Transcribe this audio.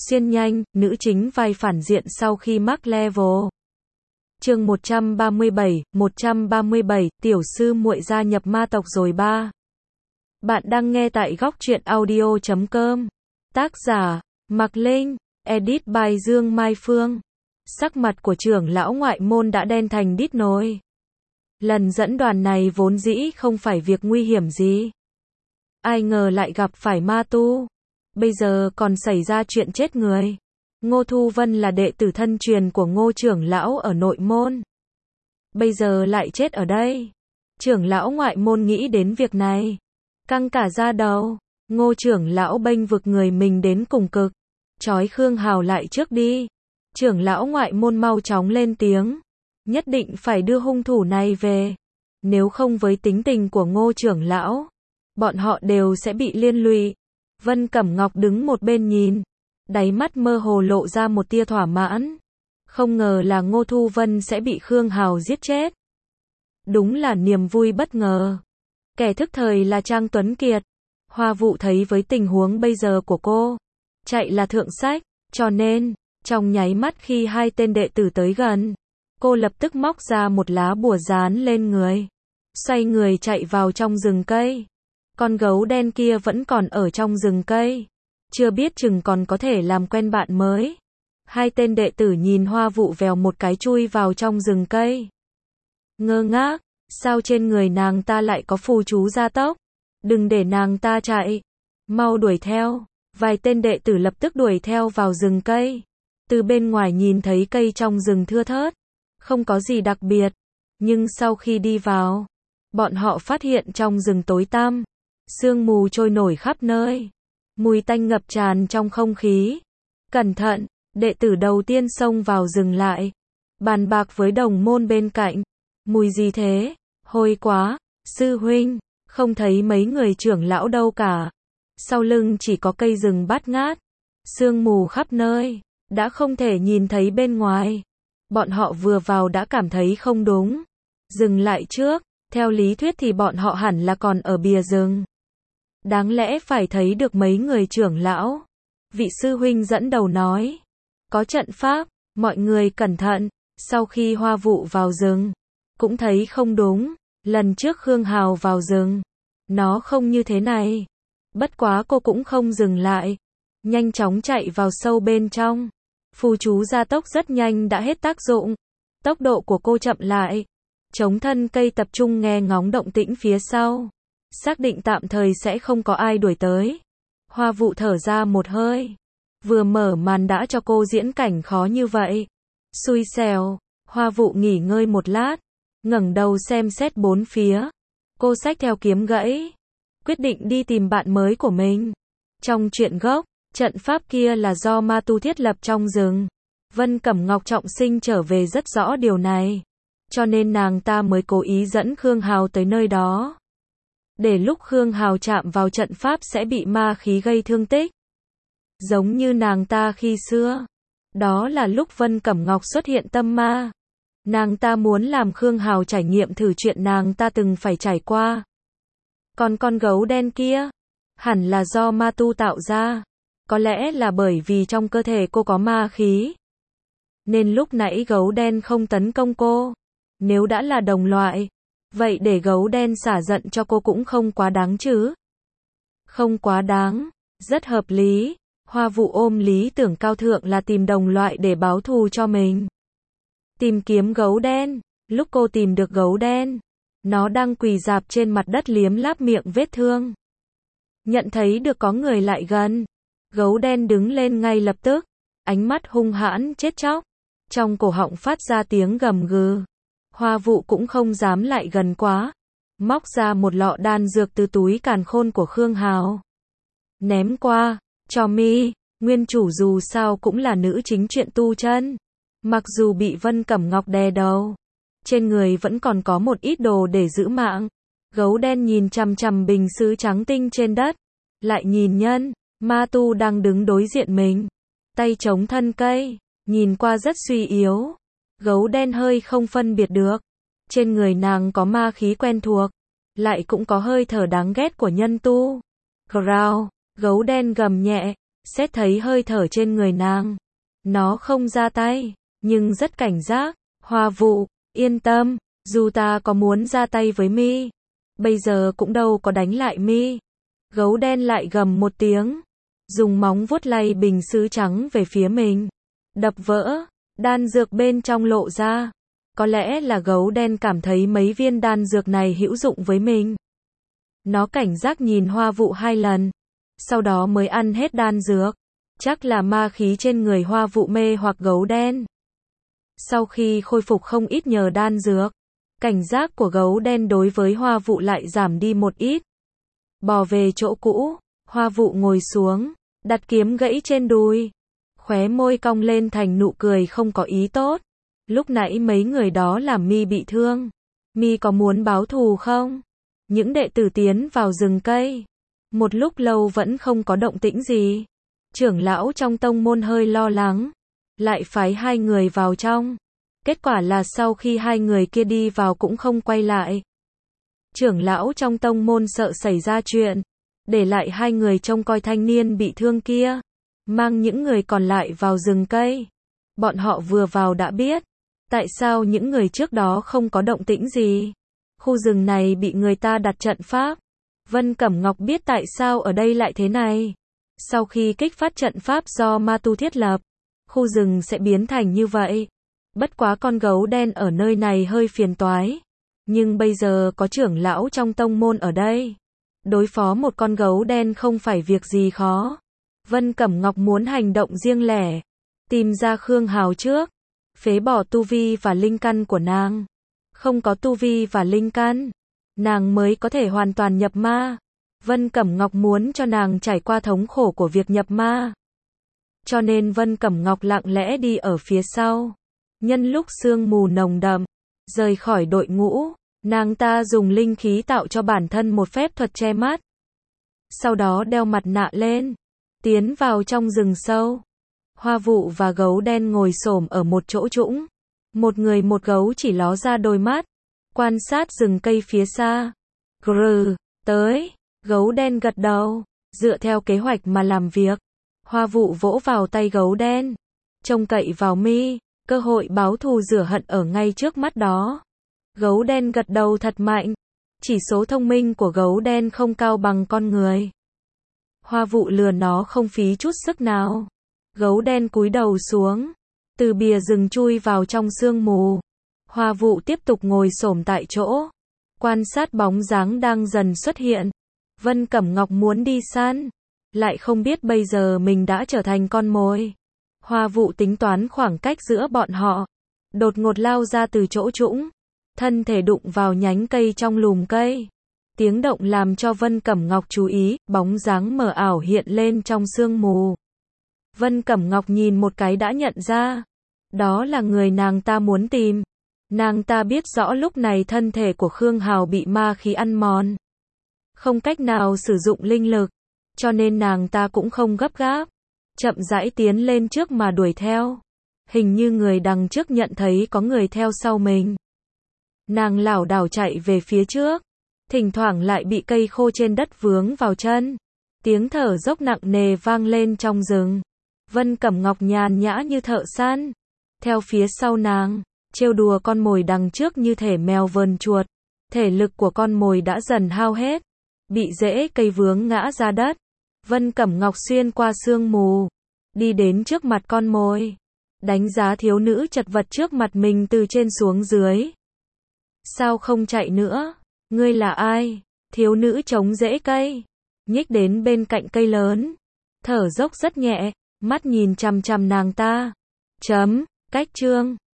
Xuyên nhanh, nữ chính vai phản diện sau khi mắc level. Chương 137, tiểu sư muội gia nhập ma tộc rồi ba. Bạn đang nghe tại góc truyện audio.com. Tác giả, Mạc Linh, edit by Dương Mai Phương. Sắc mặt của trưởng lão ngoại môn đã đen thành đít nồi. Lần dẫn đoàn này vốn dĩ không phải việc nguy hiểm gì. Ai ngờ lại gặp phải ma tu. Bây giờ còn xảy ra chuyện chết người. Ngô Thu Vân là đệ tử thân truyền của Ngô trưởng lão ở nội môn. Bây giờ lại chết ở đây. Trưởng lão ngoại môn nghĩ đến việc này, căng cả da đầu. Ngô trưởng lão bênh vực người mình đến cùng cực. Trói Khương Hào lại trước đi. Trưởng lão ngoại môn mau chóng lên tiếng. Nhất định phải đưa hung thủ này về. Nếu không với tính tình của Ngô trưởng lão, bọn họ đều sẽ bị liên lụy. Vân Cẩm Ngọc đứng một bên nhìn, đáy mắt mơ hồ lộ ra một tia thỏa mãn. Không ngờ là Ngô Thu Vân sẽ bị Khương Hào giết chết. Đúng là niềm vui bất ngờ. Kẻ thức thời là Trang Tuấn Kiệt. Hoa Vụ thấy với tình huống bây giờ của cô, chạy là thượng sách, cho nên, trong nháy mắt khi hai tên đệ tử tới gần, cô lập tức móc ra một lá bùa dán lên người, xoay người chạy vào trong rừng cây. Con gấu đen kia vẫn còn ở trong rừng cây, chưa biết chừng còn có thể làm quen bạn mới. Hai tên đệ tử nhìn Hoa Vụ vèo một cái chui vào trong rừng cây. Ngơ ngác, sao trên người nàng ta lại có phù chú gia tốc? Đừng để nàng ta chạy, mau đuổi theo. Vài tên đệ tử lập tức đuổi theo vào rừng cây. Từ bên ngoài nhìn thấy cây trong rừng thưa thớt, không có gì đặc biệt. Nhưng sau khi đi vào, bọn họ phát hiện trong rừng tối tăm, sương mù trôi nổi khắp nơi, mùi tanh ngập tràn trong không khí. Cẩn thận, đệ tử đầu tiên xông vào dừng lại, bàn bạc với đồng môn bên cạnh. Mùi gì thế? Hôi quá, sư huynh, không thấy mấy người trưởng lão đâu cả. Sau lưng chỉ có cây rừng bát ngát, sương mù khắp nơi, đã không thể nhìn thấy bên ngoài. Bọn họ vừa vào đã cảm thấy không đúng. Dừng lại trước, theo lý thuyết thì bọn họ hẳn là còn ở bìa rừng. Đáng lẽ phải thấy được mấy người trưởng lão. Vị sư huynh dẫn đầu nói, có trận pháp, mọi người cẩn thận. Sau khi Hoa Vụ vào rừng, cũng thấy không đúng. Lần trước Khương Hào vào rừng, nó không như thế này. Bất quá cô cũng không dừng lại, nhanh chóng chạy vào sâu bên trong. Phù chú gia tốc rất nhanh đã hết tác dụng. Tốc độ của cô chậm lại. Chống thân cây tập trung nghe ngóng động tĩnh phía sau. Xác định tạm thời sẽ không có ai đuổi tới. Hoa Vụ thở ra một hơi. Vừa mở màn đã cho cô diễn cảnh khó như vậy. Xui xẻo. Hoa Vụ nghỉ ngơi một lát, ngẩng đầu xem xét bốn phía. Cô xách theo kiếm gãy, quyết định đi tìm bạn mới của mình. Trong truyện gốc, trận pháp kia là do ma tu thiết lập trong rừng. Vân Cẩm Ngọc trọng sinh trở về rất rõ điều này, cho nên nàng ta mới cố ý dẫn Khương Hào tới nơi đó. Để lúc Khương Hào chạm vào trận pháp sẽ bị ma khí gây thương tích. Giống như nàng ta khi xưa. Đó là lúc Vân Cẩm Ngọc xuất hiện tâm ma. Nàng ta muốn làm Khương Hào trải nghiệm thử chuyện nàng ta từng phải trải qua. Còn con gấu đen kia, hẳn là do ma tu tạo ra. Có lẽ là bởi vì trong cơ thể cô có ma khí, nên lúc nãy gấu đen không tấn công cô. Nếu đã là đồng loại, vậy để gấu đen xả giận cho cô cũng không quá đáng chứ. Không quá đáng, rất hợp lý. Hoa Vụ ôm lý tưởng cao thượng là tìm đồng loại để báo thù cho mình. Tìm kiếm gấu đen. Lúc cô tìm được gấu đen, nó đang quỳ rạp trên mặt đất liếm láp miệng vết thương. Nhận thấy được có người lại gần, gấu đen đứng lên ngay lập tức, ánh mắt hung hãn chết chóc, trong cổ họng phát ra tiếng gầm gừ. Hoa Vụ cũng không dám lại gần quá, móc ra một lọ đan dược từ túi càn khôn của Khương Hào, ném qua, cho mi. Nguyên chủ dù sao cũng là nữ chính truyện tu chân, mặc dù bị Vân Cẩm Ngọc đè đầu, trên người vẫn còn có một ít đồ để giữ mạng. Gấu đen nhìn chằm chằm bình sứ trắng tinh trên đất, lại nhìn nhân ma tu đang đứng đối diện mình, tay chống thân cây, nhìn qua rất suy yếu. Gấu đen hơi không phân biệt được, trên người nàng có ma khí quen thuộc, lại cũng có hơi thở đáng ghét của nhân tu. Growl, gấu đen gầm nhẹ, xét thấy hơi thở trên người nàng. Nó không ra tay, nhưng rất cảnh giác. Hoa Vụ, yên tâm, dù ta có muốn ra tay với mi, bây giờ cũng đâu có đánh lại mi. Gấu đen lại gầm một tiếng, dùng móng vuốt lay bình sứ trắng về phía mình. Đập vỡ, đan dược bên trong lộ ra. Có lẽ là gấu đen cảm thấy mấy viên đan dược này hữu dụng với mình. Nó cảnh giác nhìn Hoa Vụ 2 lần, sau đó mới ăn hết đan dược. Chắc là ma khí trên người Hoa Vụ mê hoặc gấu đen. Sau khi khôi phục không ít nhờ đan dược, cảnh giác của gấu đen đối với Hoa Vụ lại giảm đi một ít. Bò về chỗ cũ, Hoa Vụ ngồi xuống, đặt kiếm gãy trên đùi. Khóe môi cong lên thành nụ cười không có ý tốt. Lúc nãy mấy người đó làm mi bị thương. Mi có muốn báo thù không? Những đệ tử tiến vào rừng cây. Một lúc lâu vẫn không có động tĩnh gì. Trưởng lão trong tông môn hơi lo lắng. Lại phái 2 người vào trong. Kết quả là sau khi 2 người kia đi vào cũng không quay lại. Trưởng lão trong tông môn sợ xảy ra chuyện. Để lại 2 người trông coi thanh niên bị thương kia. Mang những người còn lại vào rừng cây. Bọn họ vừa vào đã biết. Tại sao những người trước đó không có động tĩnh gì? Khu rừng này bị người ta đặt trận pháp. Vân Cẩm Ngọc biết tại sao ở đây lại thế này. Sau khi kích phát trận pháp do ma tu thiết lập, khu rừng sẽ biến thành như vậy. Bất quá con gấu đen ở nơi này hơi phiền toái. Nhưng bây giờ có trưởng lão trong tông môn ở đây. Đối phó một con gấu đen không phải việc gì khó. Vân Cẩm Ngọc muốn hành động riêng lẻ. Tìm ra Khương Hào trước. Phế bỏ tu vi và linh căn của nàng. Không có tu vi và linh căn, nàng mới có thể hoàn toàn nhập ma. Vân Cẩm Ngọc muốn cho nàng trải qua thống khổ của việc nhập ma. Cho nên Vân Cẩm Ngọc lặng lẽ đi ở phía sau. Nhân lúc sương mù nồng đậm, rời khỏi đội ngũ, nàng ta dùng linh khí tạo cho bản thân một phép thuật che mắt. Sau đó đeo mặt nạ lên, tiến vào trong rừng sâu. Hoa Vụ và gấu đen ngồi xổm ở một chỗ trũng. Một người một gấu chỉ ló ra đôi mắt, quan sát rừng cây phía xa. Grừ, tới, gấu đen gật đầu, dựa theo kế hoạch mà làm việc. Hoa Vụ vỗ vào tay gấu đen, trông cậy vào mi, cơ hội báo thù rửa hận ở ngay trước mắt đó. Gấu đen gật đầu thật mạnh, chỉ số thông minh của gấu đen không cao bằng con người. Hoa Vụ lừa nó không phí chút sức nào. Gấu đen cúi đầu xuống, từ bìa rừng chui vào trong sương mù. Hoa Vụ tiếp tục ngồi xổm tại chỗ, quan sát bóng dáng đang dần xuất hiện. Vân Cẩm Ngọc muốn đi săn, lại không biết bây giờ mình đã trở thành con mồi. Hoa Vụ tính toán khoảng cách giữa bọn họ, đột ngột lao ra từ chỗ trũng, thân thể đụng vào nhánh cây trong lùm cây. Tiếng động làm cho Vân Cẩm Ngọc chú ý, bóng dáng mờ ảo hiện lên trong sương mù. Vân Cẩm Ngọc nhìn một cái đã nhận ra, đó là người nàng ta muốn tìm. Nàng ta biết rõ lúc này thân thể của Khương Hào bị ma khí ăn mòn, không cách nào sử dụng linh lực, cho nên nàng ta cũng không gấp gáp, chậm rãi tiến lên trước mà đuổi theo. Hình như người đằng trước nhận thấy có người theo sau mình. Nàng lảo đảo chạy về phía trước, thỉnh thoảng lại bị cây khô trên đất vướng vào chân. Tiếng thở dốc nặng nề vang lên trong rừng. Vân Cẩm Ngọc nhàn nhã như thợ săn, theo phía sau nàng, trêu đùa con mồi đằng trước như thể mèo vờn chuột. Thể lực của con mồi đã dần hao hết, bị rễ cây vướng ngã ra đất. Vân Cẩm Ngọc xuyên qua sương mù, đi đến trước mặt con mồi, đánh giá thiếu nữ chật vật trước mặt mình từ trên xuống dưới. Sao không chạy nữa? Ngươi là ai? Thiếu nữ chống rễ cây, nhích đến bên cạnh cây lớn, thở dốc rất nhẹ, mắt nhìn chằm chằm nàng ta. Cách chương